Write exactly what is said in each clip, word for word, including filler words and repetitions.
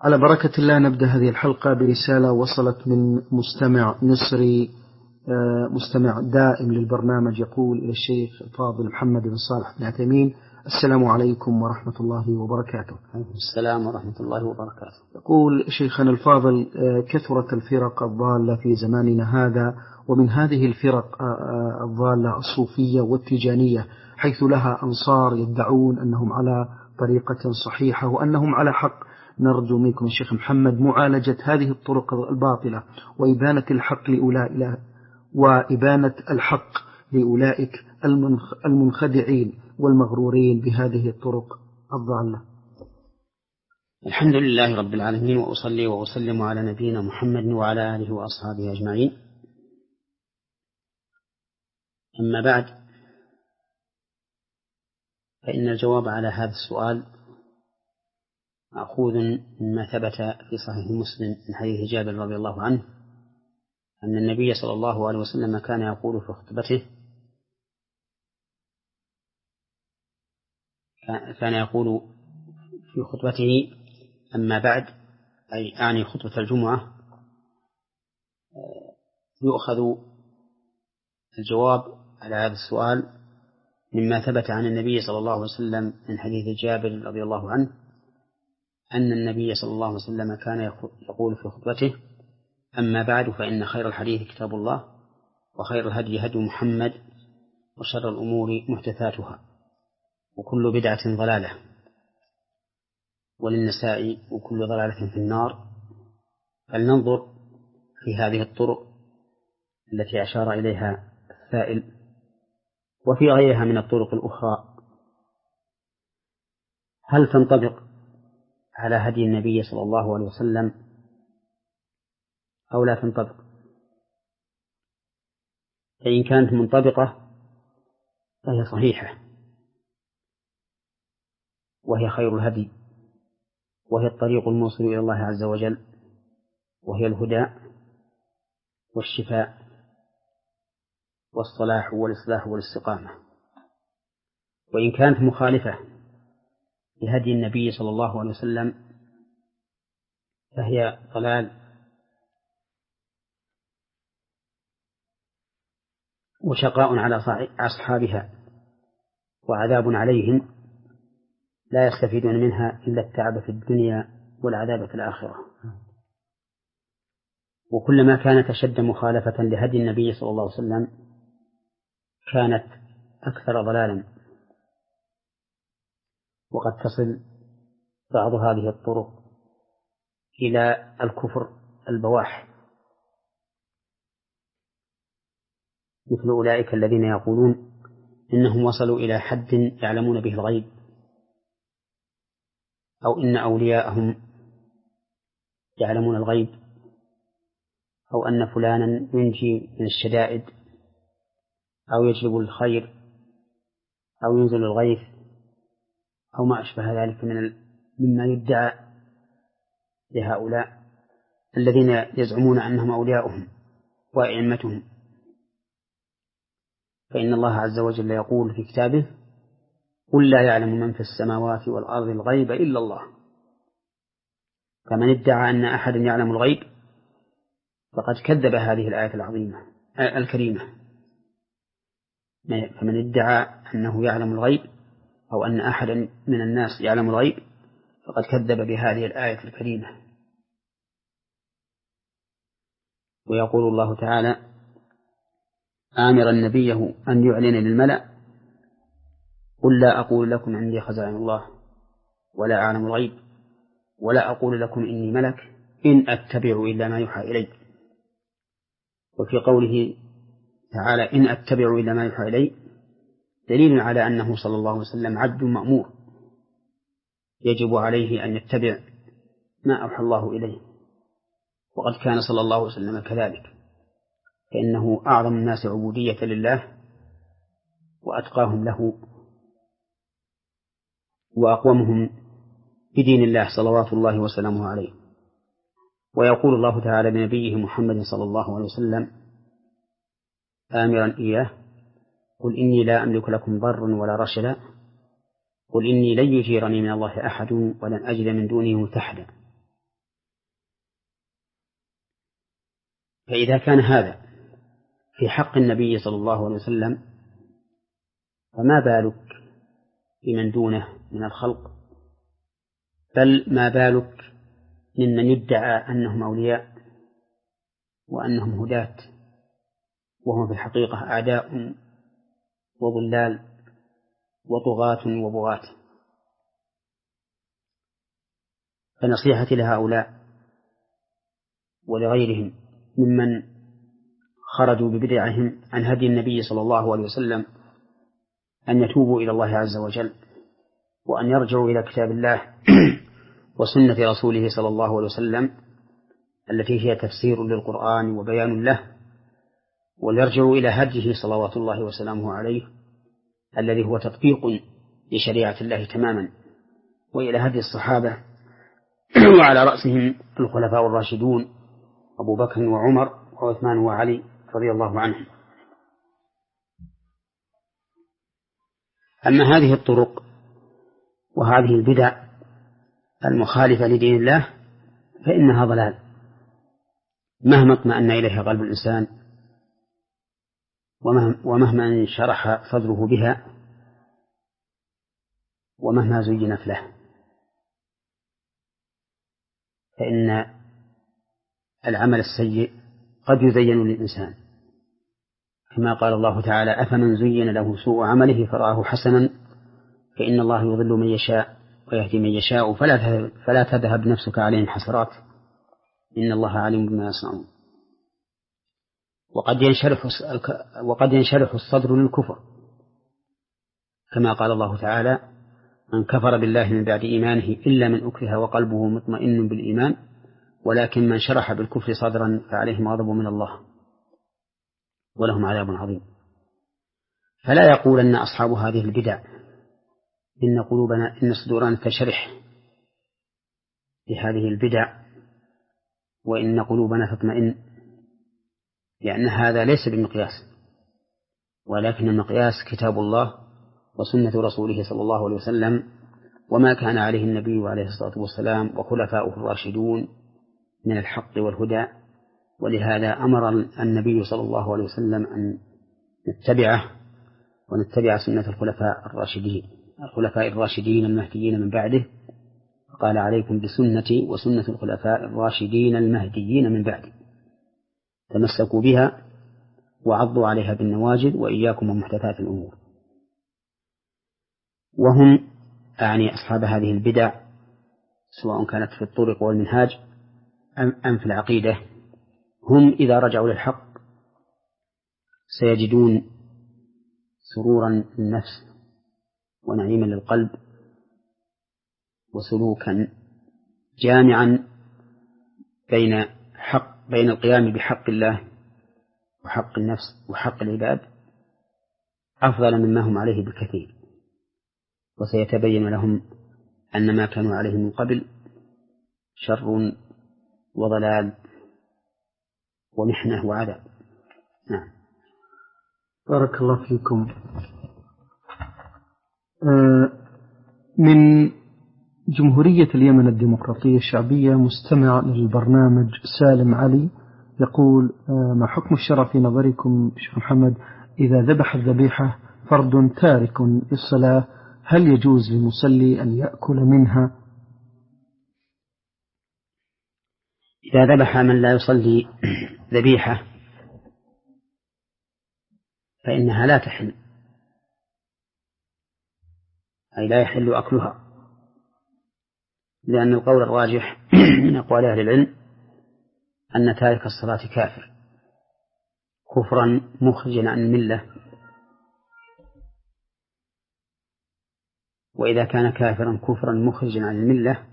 على بركة الله نبدأ هذه الحلقة برسالة وصلت من مستمع مصري مستمع دائم للبرنامج، يقول إلى الشيخ الفاضل محمد بن صالح بن عثيمين: السلام عليكم ورحمة الله وبركاته. السلام ورحمة الله وبركاته. يقول شيخنا الفاضل: كثرت الفرق الضالة في زماننا هذا، ومن هذه الفرق الضالة الصوفية والتجانية، حيث لها أنصار يدعون أنهم على طريقة صحيحة وأنهم على حق. نرجو منكم يا شيخ محمد معالجة هذه الطرق الباطلة وإبانة الحق لأولئك وإبانة الحق لأولئك المنخدعين والمغرورين بهذه الطرق الضالة. الحمد لله رب العالمين، وأصلي وأسلم على نبينا محمد وعلى آله وأصحابه أجمعين. أما بعد، فإن الجواب على هذا السؤال مأخوذ مما ثبت في صحيح مسلم من حديث جابر رضي الله عنه أن النبي صلى الله عليه وسلم كان يقول في خطبته كان يقول في خطبته أما بعد، أي أعني خطبة الجمعة، يؤخذ الجواب على هذا السؤال مما ثبت عن النبي صلى الله عليه وسلم من حديث جابر رضي الله عنه أن النبي صلى الله عليه وسلم كان يقول في خطبته: أما بعد، فإن خير الحديث كتاب الله، وخير الهدي هدي محمد، وشر الأمور محدثاتها، وكل بدعة ضلالة، وللنساء وكل ضلالة في النار. فلننظر في هذه الطرق التي أشار إليها السائل وفي غيرها من الطرق الأخرى، هل تنطبق على هدي النبي صلى الله عليه وسلم أو لا تنطبق؟ فإن كانت منطبقة فهي صحيحة، وهي خير الهدي، وهي الطريق الموصل إلى الله عز وجل، وهي الهدى والشفاء والصلاح والإصلاح والاستقامة. وإن كانت مخالفة لهدي النبي صلى الله عليه وسلم فهي ضلال وشقاء على أصحابها وعذاب عليهم لا يستفيدون منها إلا التعب في الدنيا والعذاب في الآخرة. وكلما كانت أشد مخالفة لهدي النبي صلى الله عليه وسلم كانت أكثر ضلالا، وقد تصل بعض هذه الطرق إلى الكفر البواح، مثل أولئك الذين يقولون إنهم وصلوا إلى حد يعلمون به الغيب، أو إن أولياءهم يعلمون الغيب، أو أن فلانا ينجي من الشدائد، أو يجلب الخير، أو ينزل الغيث، أو ما أشبه ذلك من مما يدعى لهؤلاء الذين يزعمون أنهم أولياؤهم وأئمتهم. فإن الله عز وجل يقول في كتابه: قل لا يعلم من في السماوات والأرض الغيب إلا الله. فمن ادعى أن أحدا يعلم الغيب فقد كذب هذه الآية العظيمة الكريمة. فمن ادعى أنه يعلم الغيب أو أن أحدا من الناس يعلم الغيب فقد كذب بهذه الآية الكريمة. ويقول الله تعالى آمرا نبيه أن يعلن للملأ: قل لا أقول لكم عندي خزائن الله ولا أعلم الغيب ولا أقول لكم إني ملك إن أتبع إلا ما يوحى إلي. وفي قوله تعالى إن أتبع إلا ما يوحى إلي دليل على أنه صلى الله عليه وسلم عبد مأمور يجب عليه أن يتبع ما أوحى الله إليه، وقد كان صلى الله عليه وسلم كذلك، فإنه أعظم الناس عبودية لله وأتقاهم له وأقومهم بدين الله صلوات الله وسلامه عليه. ويقول الله تعالى لنبيه محمد صلى الله عليه وسلم آمرا إياه: قل إني لا أملك لكم ضرا ولا رشدا، قل إني لن يجيرني من الله أحد ولن أجد من دونه ملتحدا. فإذا كان هذا في حق النبي صلى الله عليه وسلم فما بالك بمن دونه من الخلق، بل ما بالك ممن يدعى أنهم أولياء وأنهم هداة وهم في الحقيقة أعداء وضلال وطغاة وبغاة. فنصيحتي لهؤلاء ولغيرهم ممن خرجوا ببدعهم عن هدي النبي صلى الله عليه وسلم أن يتوبوا إلى الله عز وجل، وأن يرجعوا إلى كتاب الله وسنة رسوله صلى الله عليه وسلم التي هي تفسير للقرآن وبيان له، وليرجعوا إلى هديه صلوات الله وسلامه عليه الذي هو تطبيق لشريعة الله تماما، وإلى هدي الصحابة وعلى رأسهم الخلفاء الراشدون أبو بكر وعمر وعثمان وعلي رضي الله عنهم. أما هذه الطرق وهذه البدع المخالفة لدين الله فإنها ضلال مهما اطمأن إليها قلب الإنسان ومهما انشرح صدره بها ومهما زينت له، فإن العمل السيء قد يزين للإنسان كما قال الله تعالى: أفمن زين له سوء عمله فرآه حسنا فإن الله يضل من يشاء ويهدي من يشاء فلا تذهب, فلا تذهب نفسك عليهم حسرات إن الله عليم بما يصنعون. وقد ينشرح وقد ينشرح الصدر للكفر كما قال الله تعالى: من كفر بالله من بعد إيمانه إلا من أكره وقلبه مطمئن بالإيمان ولكن من شرح بالكفر صدرا فعليهم غضب من الله ولهم عذاب عظيم. فلا يقول أن أصحاب هذه البدع إن قلوبنا إن صدورنا تشرح بهذه البدع وإن قلوبنا تطمئن، لأن هذا ليس بمقياس، ولكن المقياس كتاب الله وسنة رسوله صلى الله عليه وسلم وما كان عليه النبي عليه الصلاة والسلام وخلفاؤه الراشدون من الحق والهدى. ولهذا أمر النبي صلى الله عليه وسلم أن نتبعه ونتبع سنة الخلفاء الراشدين الخلفاء الراشدين المهديين من بعده، قال: عليكم بسنتي وسنة الخلفاء الراشدين المهديين من بعدي، تمسكوا بها وعضوا عليها بالنواجذ وإياكم ومحدثات الأمور. وهم أعني أصحاب هذه البدع سواء كانت في الطرق والمنهاج أم في العقيدة، هم إذا رجعوا للحق سيجدون سرورا للنفس ونعيما للقلب وسلوكا جامعا بين حق بين القيام بحق الله وحق النفس وحق العباد أفضل مما هم عليه بكثير. وسيتبين لهم أن ما كانوا عليه من قبل شر وضلال ومحنة وعذاب. نعم. بارك الله فيكم. من جمهورية اليمن الديمقراطية الشعبية مستمع للبرنامج سالم علي يقول: ما حكم الشرع في نظركم شيخ محمد إذا ذبح الذبيحة فرد تارك للصلاة، هل يجوز للمصلي أن يأكل منها؟ إذا ذبح من لا يصلي ذبيحة فإنها لا تحل، أي لا يحل أكلها، لأن القول الراجح من أقوال أهل العلم أن تارك الصلاة كافر كفرا مخرجا عن الملة، وإذا كان كافرا كفرا مخرجا عن الملة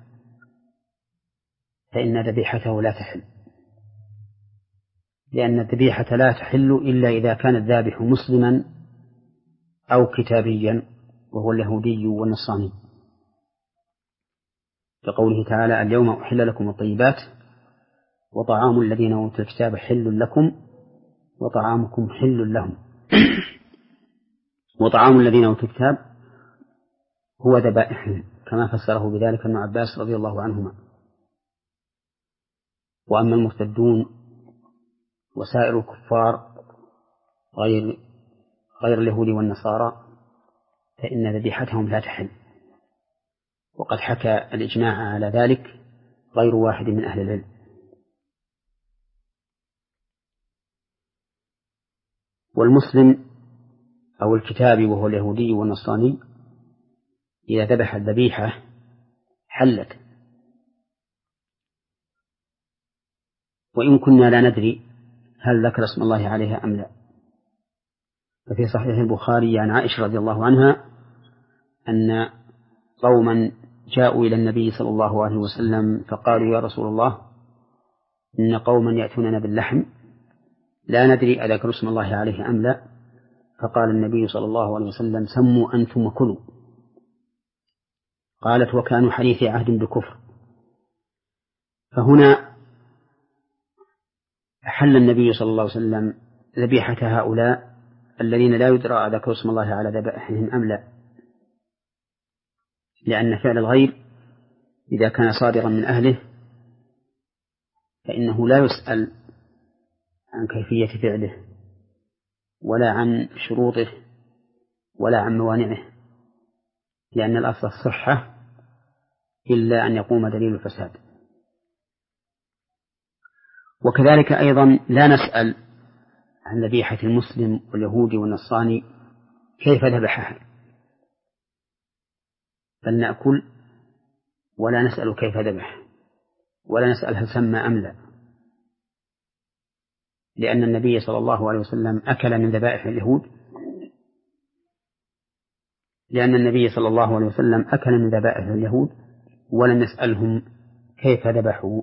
فإن ذبيحته لا تحل، لأن الذبيحة لا تحل إلا إذا كان الذابح مسلما أو كتابيا وهو اليهودي والنصراني، كقوله تعالى: اليوم أحل لكم الطيبات وطعام الذين أوتوا الكتاب حل لكم وطعامكم حل لهم. وطعام الذين أوتوا الكتاب هو ذبائحهم كما فسره بذلك ابن عباس رضي الله عنهما. وأما المرتدون وسائر الكفار غير غير اليهود والنصارى فإن ذبيحتهم لا تحل، وقد حكى الإجماع على ذلك غير واحد من أهل العلم. والمسلم أو الكتابي وهو اليهودي والنصراني إذا ذبح الذبيحة حلت، وإن كنا لا ندري هل ذكر اسم الله عليها أم لا. ففي صحيح البخاري عن عائشة رضي الله عنها أن قوما جاءوا إلى النبي صلى الله عليه وسلم فقالوا يا رسول الله إن قوما يأتوننا باللحم لا ندري أذكر اسم الله عليه أم لا، فقال النبي صلى الله عليه وسلم سموا أنتم وكلوا. قالت وكانوا حديث عهد بكفر. فهنا أحل النبي صلى الله عليه وسلم ذبيحة هؤلاء الذين لا يدرى أذكر اسم الله على ذبائحهم أم لا، لأن فعل الغير إذا كان صادرا من أهله فإنه لا يسأل عن كيفية فعله ولا عن شروطه ولا عن موانعه، لأن الأصل الصحة إلا أن يقوم دليل الفساد. وكذلك أيضا لا نسأل عن ذبيحة المسلم واليهودي والنصراني كيف ذبحها، بل نأكل ولا نسأل كيف ذبح ولا نسأل هل سمى أم لا، لأن النبي صلى الله عليه وسلم أكل من ذبائح اليهود لأن النبي صلى الله عليه وسلم أكل من ذبائح اليهود ولم يسألهم كيف ذبحوا.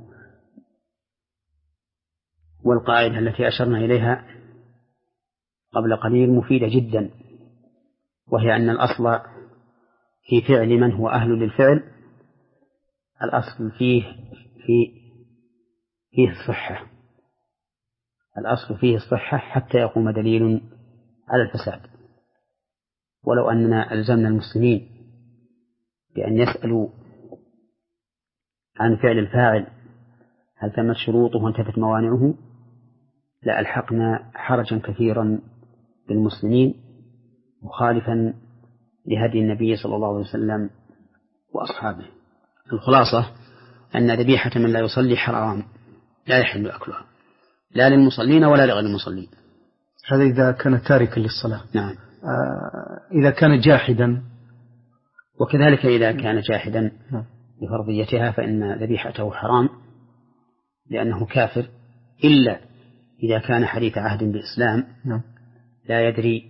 والقاعدة التي أشرنا إليها قبل قليل مفيدة جدا، وهي أن الأصل في فعل من هو أهل للفعل الأصل فيه في فيه الصحة، الأصل فيه الصحة حتى يقوم دليل على الفساد. ولو أننا ألزمنا المسلمين بأن يسألوا عن فعل الفاعل هل تمت شروطه وانتفت موانعه لألحقنا حرجا كثيرا بالمسلمين مخالفا لهدي النبي صلى الله عليه وسلم وأصحابه. الخلاصة أن ذبيحة من لا يصلي حرام لا يحل أكلها لا للمصلين ولا لغير المصلين. هذا إذا كان تاركا للصلاة. نعم. آه إذا كان جاحدا، وكذلك إذا كان جاحدا لفرضيتها فإن ذبيحته حرام لأنه كافر، إلا إذا كان حديث عهد بالإسلام لا يدري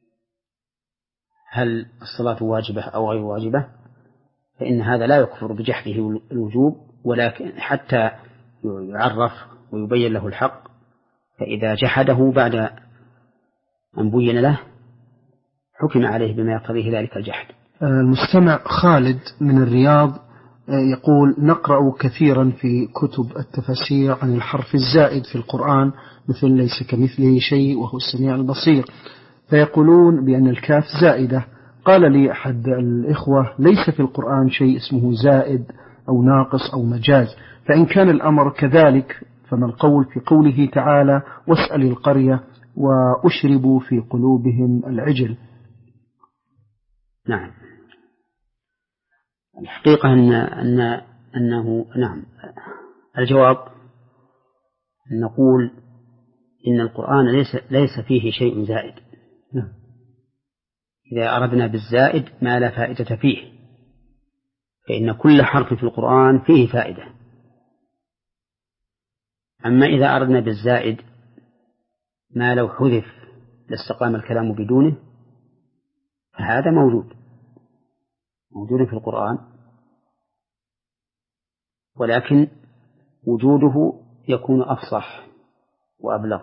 هل الصلاة واجبة أو غير واجبة، فإن هذا لا يكفر بجحده الوجوب، ولكن حتى يعرف ويبين له الحق، فإذا جحده بعد أن بين له حكم عليه بما يقتضيه ذلك الجحد. المستمع خالد من الرياض يقول نقرأ كثيرا في كتب التفاسير عن الحرف الزائد في القرآن مثل ليس كمثله شيء وهو السميع البصير، فيقولون بأن الكاف زائدة. قال لي أحد الإخوة ليس في القرآن شيء اسمه زائد أو ناقص أو مجاز، فإن كان الأمر كذلك فما القول في قوله تعالى واسأل القرية وأشربوا في قلوبهم العجل؟ نعم، الحقيقة أن أن أنه نعم الجواب أن نقول إن القرآن ليس ليس فيه شيء زائد. نعم. إذا أردنا بالزائد ما لا فائدة فيه، فإن كل حرف في القرآن فيه فائدة. أما إذا أردنا بالزائد ما لو حذف لاستقام الكلام بدونه فهذا موجود موجود في القرآن، ولكن وجوده يكون أفصح وأبلغ،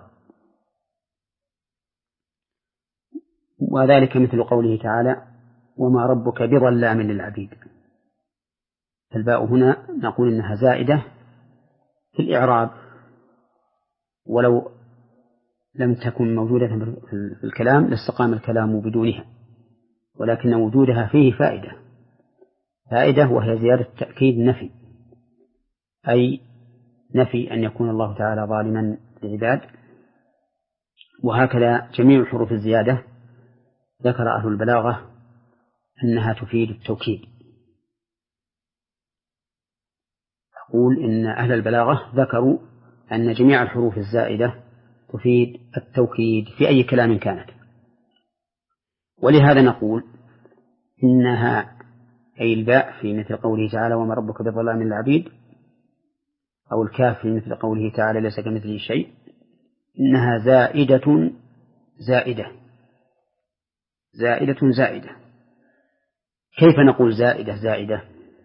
وذلك مثل قوله تعالى وما ربك بظلام للعبيد. الباء هنا نقول إنها زائدة في الإعراب، ولو لم تكن موجودة في الكلام لاستقام الكلام بدونها، ولكن وجودها فيه فائدة فائدة وهي زيادة تأكيد نفي، أي نفي أن يكون الله تعالى ظالما للعباد، وهكذا جميع حروف الزيادة ذكر أهل البلاغة أنها تفيد التوكيد. أقول إن أهل البلاغة ذكروا أن جميع الحروف الزائدة تفيد التوكيد في أي كلام كانت، ولهذا نقول إنها أي الباء في مثل قوله تعالى وما ربك بظلام للعبيد، أو الكاف في مثل قوله تعالى ليس كمثله شيء، إنها زائدة زائدة زائدة زائدة. كيف نقول زائدة زائدة؟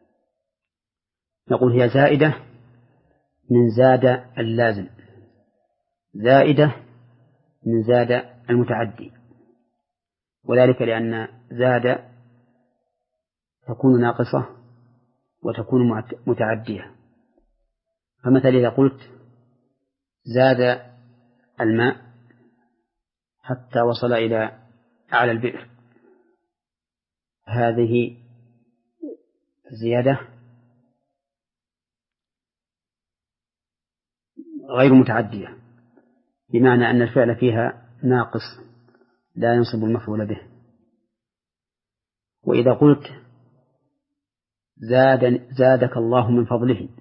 نقول هي زائدة من زاد اللازم، زائدة من زاد المتعدي، وذلك لأن زاد تكون ناقصة وتكون متعدية. فمثلا إذا قلت زاد الماء حتى وصل إلى أعلى البئر، هذه زيادة غير متعدية، بمعنى أن الفعل فيها ناقص لا ينصب المفعول به. وإذا قلت زاد زادك الله من فضله،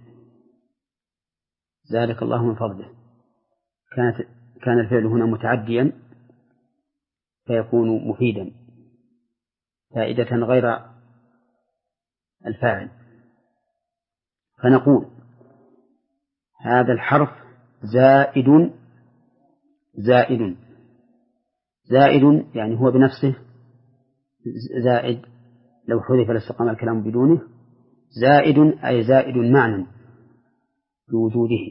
زادك الله من فضله، كانت كان الفعل هنا متعديا فيكون مفيدا فائدة غير الفاعل. فنقول هذا الحرف زائد زائد زائد يعني هو بنفسه زائد، لو حذف لاستقام الكلام بدونه. زائد أي زائد معنى بوجوده.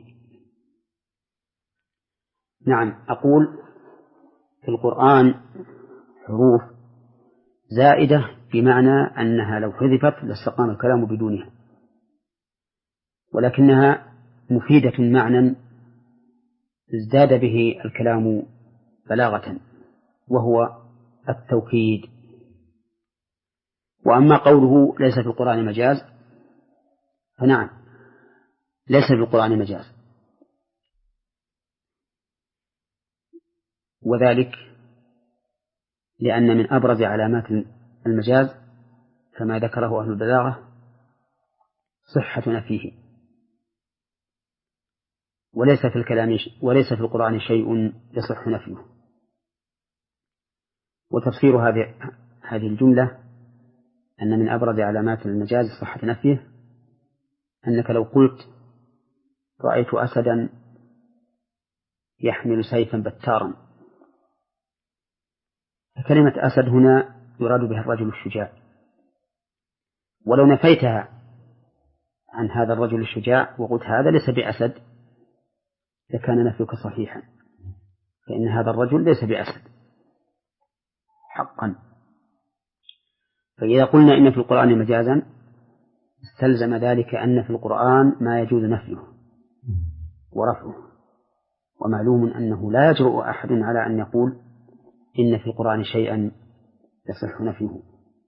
نعم، أقول في القرآن حروف زائدة بمعنى أنها لو حذفت لاستقام الكلام بدونها، ولكنها مفيدة معنى ازداد به الكلام بلاغة، وهو التوكيد. وأما قوله ليس في القرآن مجاز، فنعم ليس في القرآن مجاز، وذلك لأن من أبرز علامات المجاز كما ذكره أهل البلاغة صحة نفيه، وليس في الكلام وليس في القرآن شيء يصح نفيه. وتفسير هذه هذه الجملة أن من أبرز علامات المجاز صحة نفيه، أنك لو قلت رأيت أسدا يحمل سيفا بتارا، فكلمة أسد هنا يراد بها الرجل الشجاع، ولو نفيتها عن هذا الرجل الشجاع وقلت هذا ليس بأسد لكان نفيك صحيحا، فإن هذا الرجل ليس بأسد حقا. فإذا قلنا إن في القرآن مجازا استلزم ذلك أن في القرآن ما يجوز نفيه ورفعه، ومعلوم أنه لا يجرؤ أحد على أن يقول إن في القرآن شيئا يصح نفيه،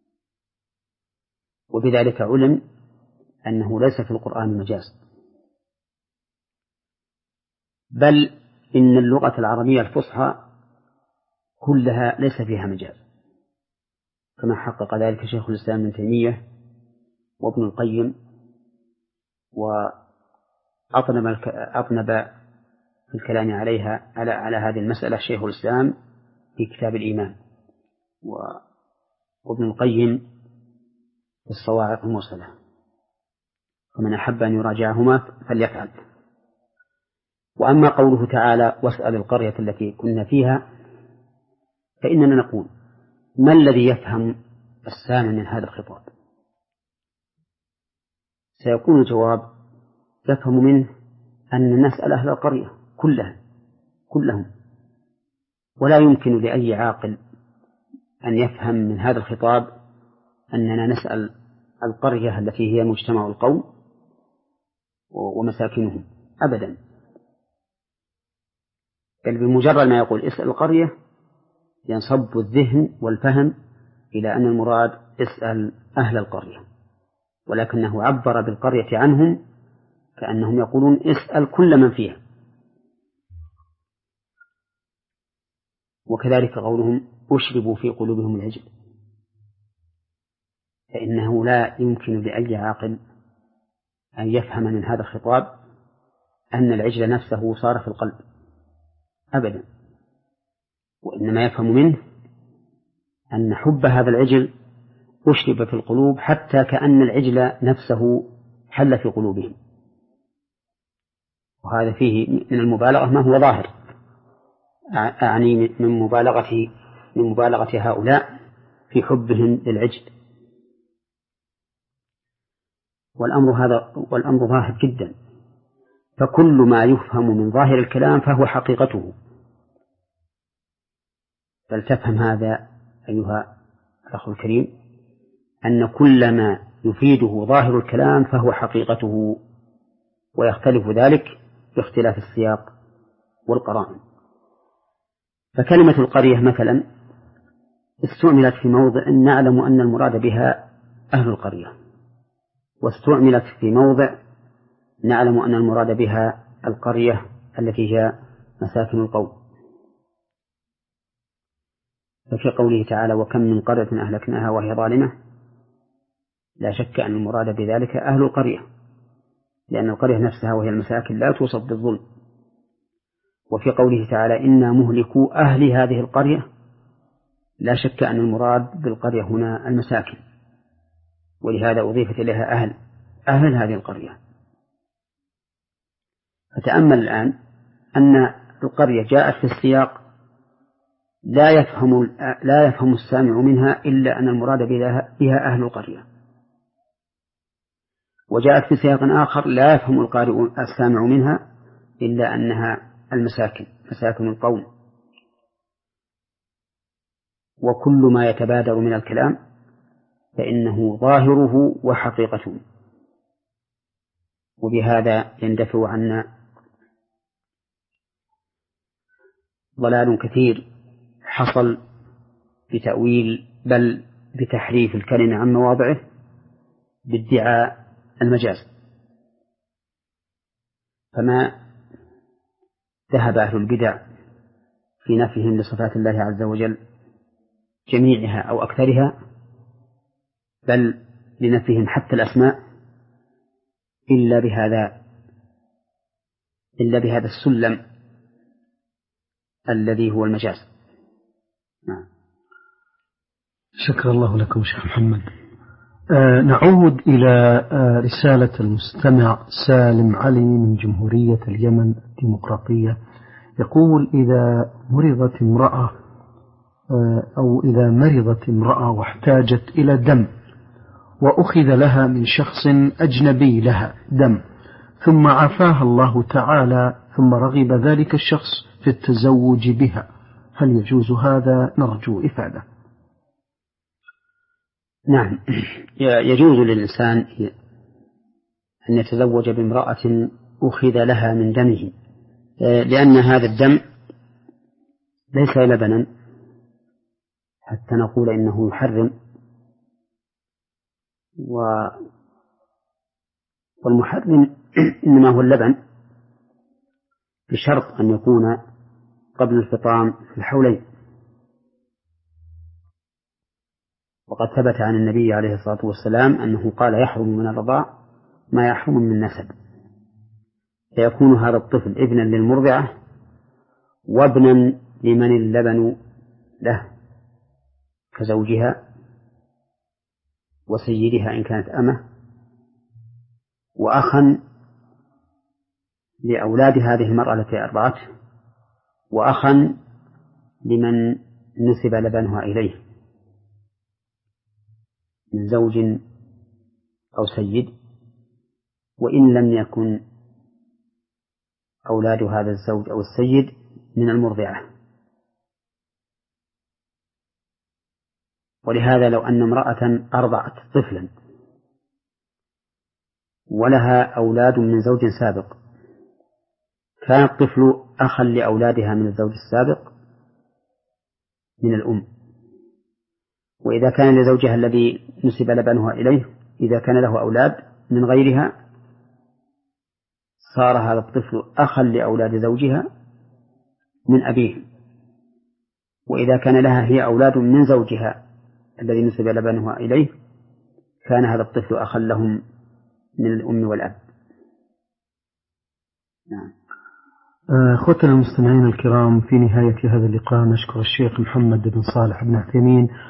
وبذلك علم أنه ليس في القرآن مجاز، بل إن اللغة العربية الفصحى كلها ليس فيها مجاز، كما حقق ذلك شيخ الإسلام ابن تيمية وابن القيم، وأطنب أطنب في الكلام عليها على على هذه المسألة شيخ الإسلام في كتاب الإيمان، وابن القيم في الصواعق المرسلة، فمن أحب أن يراجعهما فليفعل. وأما قوله تعالى واسأل القرية التي كنا فيها، فإننا نقول ما الذي يفهم السامع من هذا الخطاب؟ سيكون الجواب يفهم منه أن نسأل أهل القرية كلها كلهم، ولا يمكن لأي عاقل أن يفهم من هذا الخطاب أننا نسأل القرية التي هي مجتمع القوم ومساكنهم أبدا، بل بمجرد ما يقول اسأل القرية ينصب الذهن والفهم إلى أن المراد اسأل أهل القرية، ولكنه عبر بالقرية عنهم كأنهم يقولون اسأل كل من فيها. وكذلك قولهم أشربوا في قلوبهم العجل، فإنه لا يمكن لأي عاقل أن يفهم من هذا الخطاب أن العجل نفسه صار في القلب أبدا، وإنما يفهم منه أن حب هذا العجل أشرب في القلوب حتى كأن العجل نفسه حل في قلوبهم، وهذا فيه من المبالغة ما هو ظاهر، أعني من مبالغة من مبالغة هؤلاء في حبهم للعجل. والأمر هذا والأمر ظاهر جدا، فكل ما يفهم من ظاهر الكلام فهو حقيقته. فلتفهم هذا أيها الأخ الكريم، أن كل ما يفيده ظاهر الكلام فهو حقيقته، ويختلف ذلك باختلاف السياق والقرائن. فكلمة القرية مثلا استعملت في موضع نعلم أن المراد بها أهل القرية، واستعملت في موضع نعلم أن المراد بها القرية التي هي مساكن القوم. ففي قوله تعالى وكم من قرية أهلكناها وهي ظالمة، لا شك أن المراد بذلك أهل القرية، لأن القرية نفسها وهي المساكن لا توصف بالظلم. وفي قوله تعالى إنا مهلكو أهل هذه القرية، لا شك أن المراد بالقرية هنا المساكن، ولهذا أضيفت إليها أهل أهل هذه القرية. فتأمل الآن أن القرية جاءت في السياق لا يفهم لا يفهم السامع منها إلا أن المراد بها أهل القرية، وجاءت في سياق آخر لا يفهم القارئ السامع منها إلا أنها المساكن مساكن القوم. وكل ما يتبادر من الكلام فإنه ظاهره وحقيقته، وبهذا يندفع عنا ضلال كثير حصل بتأويل بل بتحريف الكلمة عن مواضعه بادعاء المجاز. فما ذهب أهل البدع في نفيهم لصفات الله عز وجل جميعها أو أكثرها، بل لنفيهم حتى الأسماء، إلا بهذا إلا بهذا السلم الذي هو المجاز. نعم. شكر الله لكم شيخ محمد. آه نعود إلى آه رسالة المستمع سالم علي من جمهورية اليمن الديمقراطية، يقول إذا مرضت امرأة آه أو إذا مرضت امرأة واحتاجت إلى دم، وأخذ لها من شخص أجنبي لها دم، ثم عافاها الله تعالى، ثم رغب ذلك الشخص في التزوج بها، هل يجوز هذا؟ نرجو إفادة. نعم، يجوز للإنسان أن يتزوج بامرأة أخذ لها من دمه، لأن هذا الدم ليس لبنا حتى نقول إنه يحرم، والمحرم إنما هو اللبن بشرط أن يكون قبل الفطام في الحولين. وقد ثبت عن النبي عليه الصلاة والسلام أنه قال يحرم من الرضاع ما يحرم من نسب، فيكون هذا الطفل ابنا للمرضعة وابنا لمن اللبن له كزوجها وسيدها إن كانت أمه، وأخا لأولاد هذه المرأة التي أرضعته، وأخا لمن نسب لبنها إليه من زوج أو سيد، وإن لم يكن أولاد هذا الزوج أو السيد من المرضعة. ولهذا لو أن امرأة أرضعت طفلا ولها أولاد من زوج سابق، كان الطفل أخا لأولادها من الزوج السابق من الأم، وإذا كان لزوجها الذي نسب لبنها إليه إذا كان له أولاد من غيرها صار هذا الطفل أخا لأولاد زوجها من أبيه، وإذا كان لها هي أولاد من زوجها الذي نسب لبنها إليه كان هذا الطفل أخا لهم من الأم والأب. نعم. أخوتنا المستمعين الكرام، في نهاية هذا اللقاء نشكر الشيخ محمد بن صالح بن عثيمين